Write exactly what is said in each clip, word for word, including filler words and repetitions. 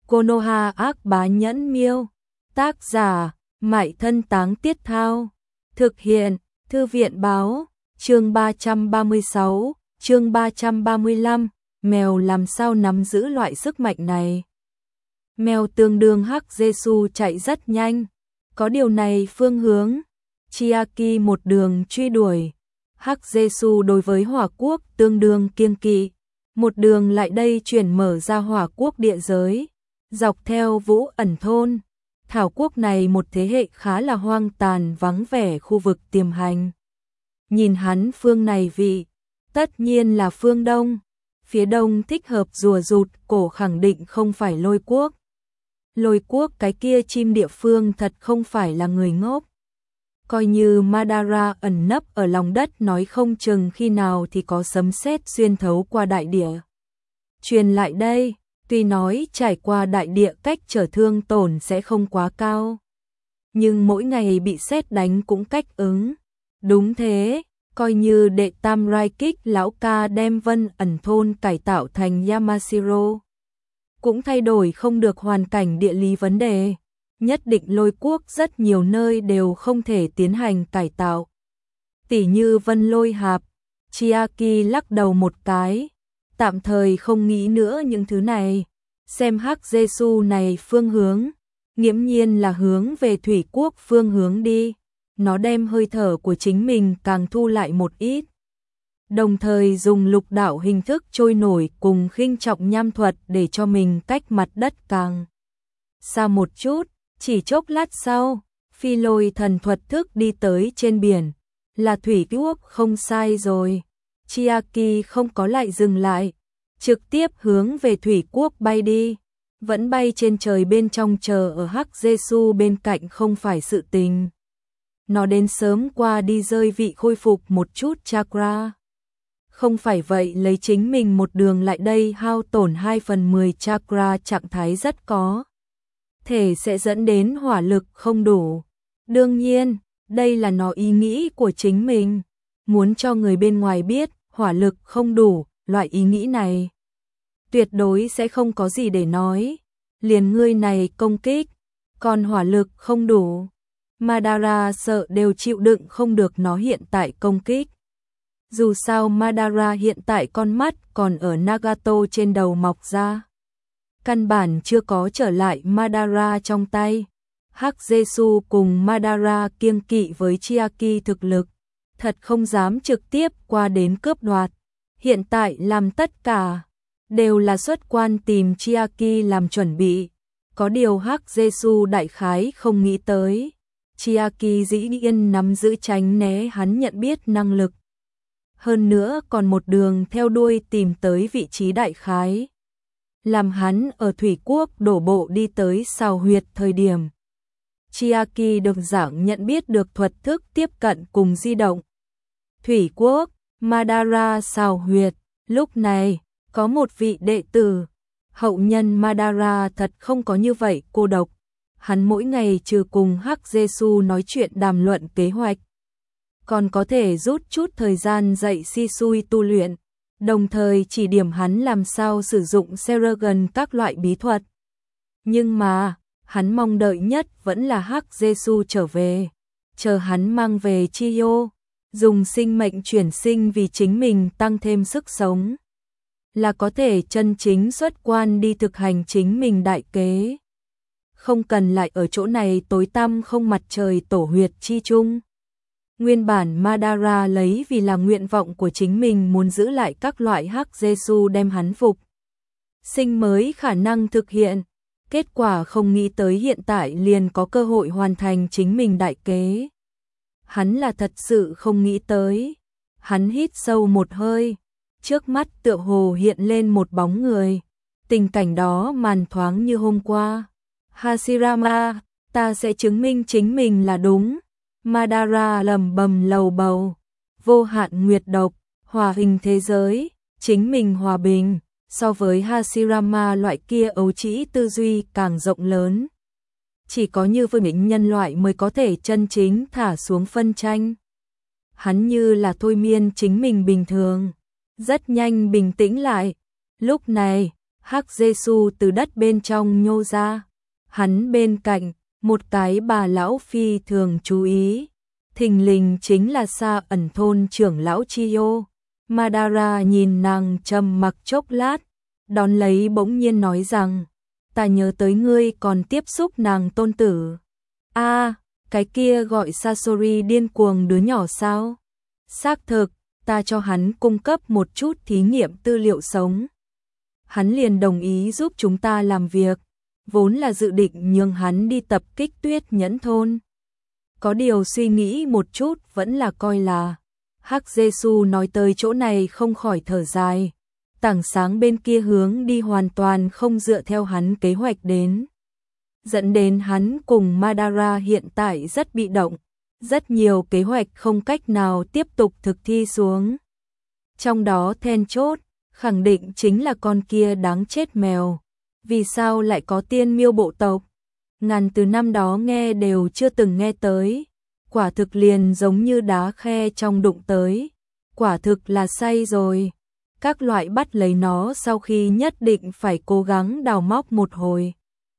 Konoha ác bá nhẫn miêu. Tác giả, Mại Thân Táng Tiết Thao. Thực hiện, Thư viện báo, chương ba trăm ba mươi sáu, chương ba trăm ba mươi lăm, mèo làm sao nắm giữ loại sức mạnh này. Mèo tương đương Hắc Jesu chạy rất nhanh, có điều này phương hướng. Chiaki một đường truy đuổi, Hắc Jesu đối với hỏa quốc tương đương kiêng kỵ, một đường lại đây chuyển mở ra hỏa quốc địa giới, dọc theo Vũ Ẩn thôn. Thảo quốc này một thế hệ khá là hoang tàn vắng vẻ khu vực tiềm hành. Nhìn hắn phương này vị, tất nhiên là phương Đông. Phía Đông thích hợp rùa rụt cổ khẳng định không phải Lôi quốc. Lôi quốc cái kia chim địa phương thật không phải là người ngốc. Coi như Madara ẩn nấp ở lòng đất nói không chừng khi nào thì có sấm sét xuyên thấu qua đại địa. Truyền lại đây. Tuy nói trải qua đại địa cách trở thương tổn sẽ không quá cao, nhưng mỗi ngày bị sét đánh cũng cách ứng. Đúng thế, coi như đệ tam rai kích lão ca đem Vân Ẩn thôn cải tạo thành Yamashiro, cũng thay đổi không được hoàn cảnh địa lý vấn đề. Nhất định Lôi quốc rất nhiều nơi đều không thể tiến hành cải tạo. Tỉ như Vân Lôi Hạp. Chiaki lắc đầu một cái. Tạm thời không nghĩ nữa những thứ này, xem Hắc Jesu này phương hướng, nghiễm nhiên là hướng về thủy quốc phương hướng đi, nó đem hơi thở của chính mình càng thu lại một ít. Đồng thời dùng lục đạo hình thức trôi nổi cùng khinh trọng nham thuật để cho mình cách mặt đất càng xa một chút, chỉ chốc lát sau, phi lôi thần thuật thức đi tới trên biển, là thủy quốc không sai rồi. Chiaki không có lại dừng lại, trực tiếp hướng về thủy quốc bay đi, vẫn bay trên trời bên trong chờ ở Hắc Jesu bên cạnh không phải sự tình. Nó đến sớm qua đi rơi vị khôi phục một chút chakra. Không phải vậy lấy chính mình một đường lại đây hao tổn hai phần mười chakra trạng thái rất có thể sẽ dẫn đến hỏa lực không đủ. Đương nhiên, đây là nó ý nghĩ của chính mình, muốn cho người bên ngoài biết hỏa lực không đủ, loại ý nghĩ này tuyệt đối sẽ không có gì để nói. Liền ngươi này công kích, còn hỏa lực không đủ, Madara sợ đều chịu đựng không được nó hiện tại công kích. Dù sao Madara hiện tại con mắt còn ở Nagato trên đầu mọc ra, căn bản chưa có trở lại Madara trong tay. Hắc Jesu cùng Madara kiêng kỵ với Chiaki thực lực, thật không dám trực tiếp qua đến cướp đoạt. Hiện tại làm tất cả đều là xuất quan tìm Chiaki làm chuẩn bị. Có điều Hắc Jesu đại khái không nghĩ tới, Chiaki dĩ nhiên nắm giữ tránh né hắn nhận biết năng lực. Hơn nữa còn một đường theo đuôi tìm tới vị trí đại khái, làm hắn ở thủy quốc đổ bộ đi tới sao huyệt thời điểm. Chiaki được giảng nhận biết được thuật thức tiếp cận cùng di động. Thủy quốc, Madara sao huyệt, lúc này, có một vị đệ tử, hậu nhân Madara thật không có như vậy cô độc. Hắn mỗi ngày trừ cùng Hắc Jesu nói chuyện đàm luận kế hoạch, còn có thể rút chút thời gian dạy Shisui tu luyện, đồng thời chỉ điểm hắn làm sao sử dụng Seragon các loại bí thuật. Nhưng mà, hắn mong đợi nhất vẫn là Hắc Jesu trở về, chờ hắn mang về Chiyo, dùng sinh mệnh chuyển sinh vì chính mình tăng thêm sức sống, là có thể chân chính xuất quan đi thực hành chính mình đại kế. Không cần lại ở chỗ này tối tăm không mặt trời tổ huyệt chi chung. Nguyên bản Madara lấy vì là nguyện vọng của chính mình muốn giữ lại các loại Hắc Jesu đem hắn phục sinh mới khả năng thực hiện. Kết quả không nghĩ tới hiện tại liền có cơ hội hoàn thành chính mình đại kế. Hắn là thật sự không nghĩ tới. Hắn hít sâu một hơi, trước mắt tựa hồ hiện lên một bóng người. Tình cảnh đó màn thoáng như hôm qua. Hashirama, ta sẽ chứng minh chính mình là đúng. Madara lầm bầm lầu bầu. Vô hạn nguyệt độc, hòa hình thế giới, chính mình hòa bình. So với Hashirama loại kia ấu trĩ tư duy càng rộng lớn. Chỉ có như với những nhân loại mới có thể chân chính thả xuống phân tranh. Hắn như là thôi miên chính mình bình thường, rất nhanh bình tĩnh lại. Lúc này, Hắc Giê-xu từ đất bên trong nhô ra. Hắn bên cạnh, một cái bà lão phi thường chú ý. Thình lình chính là Sa Ẩn thôn trưởng lão Chiyo. Madara nhìn nàng trầm mặc chốc lát, đón lấy bỗng nhiên nói rằng, ta nhớ tới ngươi còn tiếp xúc nàng tôn tử. A, cái kia gọi Sasori điên cuồng đứa nhỏ sao? Xác thực, ta cho hắn cung cấp một chút thí nghiệm tư liệu sống. Hắn liền đồng ý giúp chúng ta làm việc, vốn là dự định nhường hắn đi tập kích Tuyết Nhẫn thôn. Có điều suy nghĩ một chút vẫn là coi là. Hắc Giê-xu nói tới chỗ này không khỏi thở dài. Tảng sáng bên kia hướng đi hoàn toàn không dựa theo hắn kế hoạch đến. Dẫn đến hắn cùng Madara hiện tại rất bị động. Rất nhiều kế hoạch không cách nào tiếp tục thực thi xuống. Trong đó then chốt, khẳng định chính là con kia đáng chết mèo. Vì sao lại có tiên miêu bộ tộc? Ngàn từ năm đó nghe đều chưa từng nghe tới. Quả thực liền giống như đá khe trong đụng tới. Quả thực là say rồi. Các loại bắt lấy nó sau khi nhất định phải cố gắng đào móc một hồi.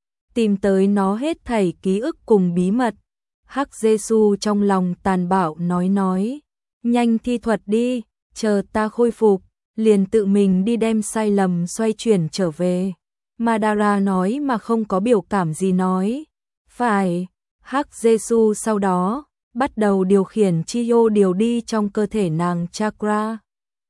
Tìm tới nó hết thảy ký ức cùng bí mật. Hắc Giê-xu trong lòng tàn bạo nói nói. Nhanh thi thuật đi, chờ ta khôi phục, liền tự mình đi đem sai lầm xoay chuyển trở về. Madara nói mà không có biểu cảm gì nói. Phải, Hắc Giê-xu sau đó bắt đầu điều khiển Chiyo điều đi trong cơ thể nàng chakra.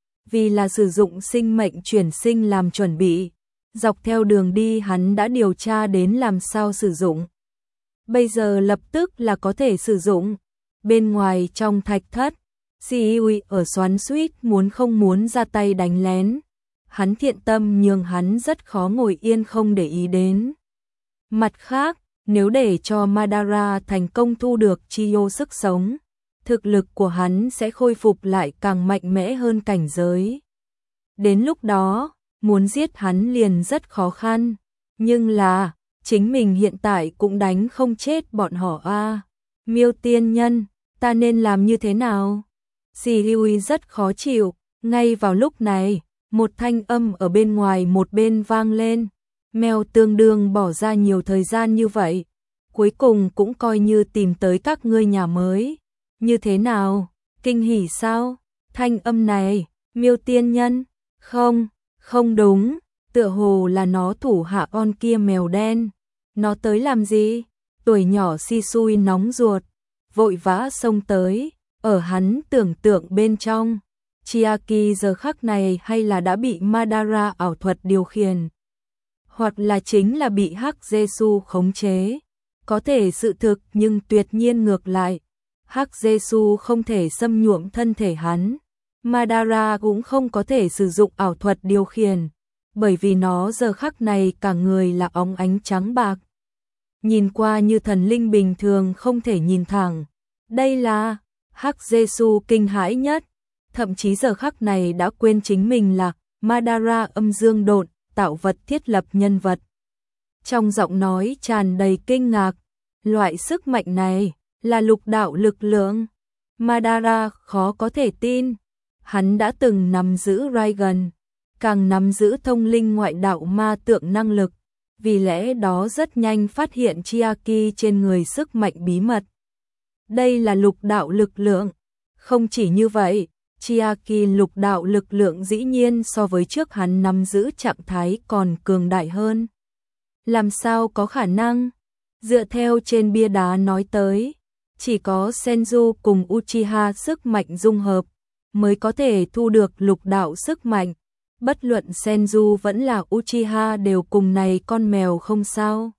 Vì là sử dụng sinh mệnh chuyển sinh làm chuẩn bị, dọc theo đường đi hắn đã điều tra đến làm sao sử dụng. Bây giờ lập tức là có thể sử dụng. Bên ngoài trong thạch thất, Shiui ở xoắn xuýt muốn không muốn ra tay đánh lén. Hắn thiện tâm nhường hắn rất khó ngồi yên không để ý đến. Mặt khác, nếu để cho Madara thành công thu được Chiyo sức sống, thực lực của hắn sẽ khôi phục lại càng mạnh mẽ hơn cảnh giới. Đến lúc đó, muốn giết hắn liền rất khó khăn. Nhưng là, chính mình hiện tại cũng đánh không chết bọn họ a. À. Miêu tiên nhân, ta nên làm như thế nào? Shiui rất khó chịu. Ngay vào lúc này, một thanh âm ở bên ngoài một bên vang lên. Mèo tương đương bỏ ra nhiều thời gian như vậy, cuối cùng cũng coi như tìm tới các ngươi nhà mới. Như thế nào? Kinh hỉ sao? Thanh âm này, Miêu tiên nhân? Không, không đúng, tựa hồ là nó thủ hạ con kia mèo đen. Nó tới làm gì? Tuổi nhỏ Shisui nóng ruột, vội vã xông tới, ở hắn tưởng tượng bên trong. Chiaki giờ khắc này hay là đã bị Madara ảo thuật điều khiển, hoặc là chính là bị Hắc Giê-xu khống chế. Có thể sự thực nhưng tuyệt nhiên ngược lại. Hắc Giê-xu không thể xâm nhuộm thân thể hắn. Madara cũng không có thể sử dụng ảo thuật điều khiển, bởi vì nó giờ khắc này cả người là óng ánh trắng bạc. Nhìn qua như thần linh bình thường không thể nhìn thẳng. Đây là Hắc Giê-xu kinh hãi nhất. Thậm chí giờ khắc này đã quên chính mình là Madara âm dương độn, tạo vật thiết lập nhân vật. Trong giọng nói tràn đầy kinh ngạc, loại sức mạnh này là lục đạo lực lượng. Madara khó có thể tin, hắn đã từng nắm giữ Raigan, càng nắm giữ thông linh ngoại đạo ma tượng năng lực, vì lẽ đó rất nhanh phát hiện Chiaki trên người sức mạnh bí mật. Đây là lục đạo lực lượng. Không chỉ như vậy, Chiaki lục đạo lực lượng dĩ nhiên so với trước hắn nắm giữ trạng thái còn cường đại hơn. Làm sao có khả năng? Dựa theo trên bia đá nói tới, chỉ có Senju cùng Uchiha sức mạnh dung hợp mới có thể thu được lục đạo sức mạnh. Bất luận Senju vẫn là Uchiha đều cùng này con mèo không sao.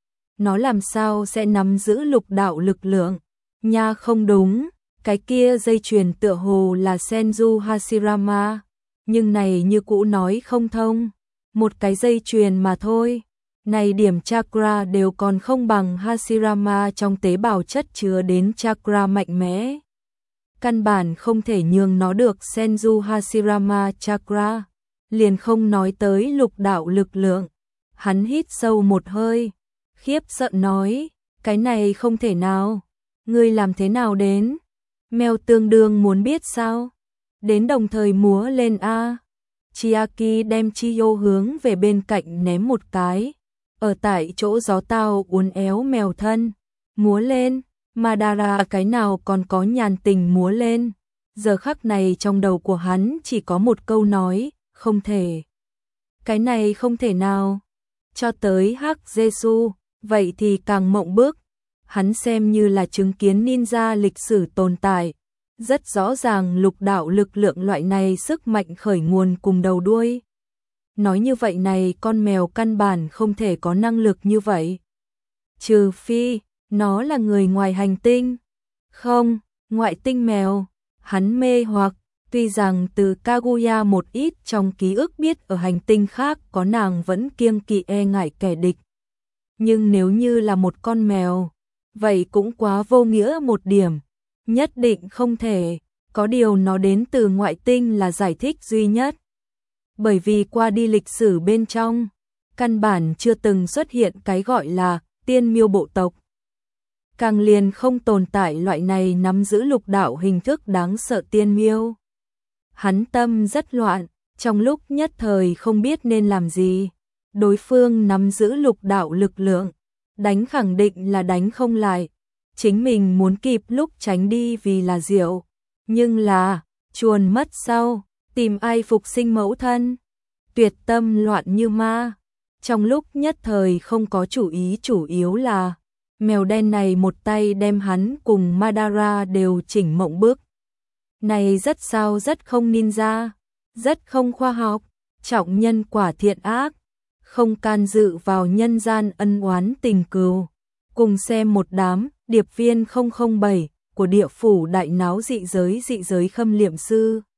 Nó làm sao sẽ nắm giữ lục đạo lực lượng? Nha không đúng, cái kia dây chuyền tựa hồ là Senju Hashirama, nhưng này như cũ nói không thông. Một cái dây chuyền mà thôi. Này điểm chakra đều còn không bằng Hashirama trong tế bào chất chứa đến chakra mạnh mẽ. Căn bản không thể nhường nó được Senju Hashirama chakra, liền không nói tới lục đạo lực lượng. Hắn hít sâu một hơi, khiếp sợ nói, cái này không thể nào, ngươi làm thế nào đến? Mèo tương đương muốn biết sao? Đến đồng thời múa lên a. Chiaki đem Chiyo hướng về bên cạnh ném một cái. Ở tại chỗ gió tao uốn éo mèo thân, múa lên, Madara cái nào còn có nhàn tình múa lên. Giờ khắc này trong đầu của hắn chỉ có một câu nói, không thể. Cái này không thể nào. Cho tới Hắc Jesu, vậy thì càng mộng bức. Hắn xem như là chứng kiến ninja lịch sử tồn tại. Rất rõ ràng lục đạo lực lượng loại này sức mạnh khởi nguồn cùng đầu đuôi. Nói như vậy này con mèo căn bản không thể có năng lực như vậy. Trừ phi, nó là người ngoài hành tinh. Không, ngoại tinh mèo. Hắn mê hoặc, tuy rằng từ Kaguya một ít trong ký ức biết ở hành tinh khác có nàng vẫn kiêng kỵ e ngại kẻ địch. Nhưng nếu như là một con mèo, vậy cũng quá vô nghĩa một điểm. Nhất định không thể, có điều nó đến từ ngoại tinh là giải thích duy nhất. Bởi vì qua đi lịch sử bên trong, căn bản chưa từng xuất hiện cái gọi là tiên miêu bộ tộc. Càng liền không tồn tại loại này nắm giữ lục đạo hình thức đáng sợ tiên miêu. Hắn tâm rất loạn, trong lúc nhất thời không biết nên làm gì. Đối phương nắm giữ lục đạo lực lượng, đánh khẳng định là đánh không lại. Chính mình muốn kịp lúc tránh đi vì là diệu. Nhưng là, chuồn mất sau, tìm ai phục sinh mẫu thân. Tuyệt tâm loạn như ma. Trong lúc nhất thời không có chủ ý, chủ yếu là mèo đen này một tay đem hắn cùng Madara đều chỉnh mộng bức. Này rất sao rất không ninja, rất không khoa học, trọng nhân quả thiện ác, không can dự vào nhân gian ân oán tình cừu. Cùng xem một đám điệp viên không không bảy của địa phủ đại náo dị giới dị giới khâm liệm sư.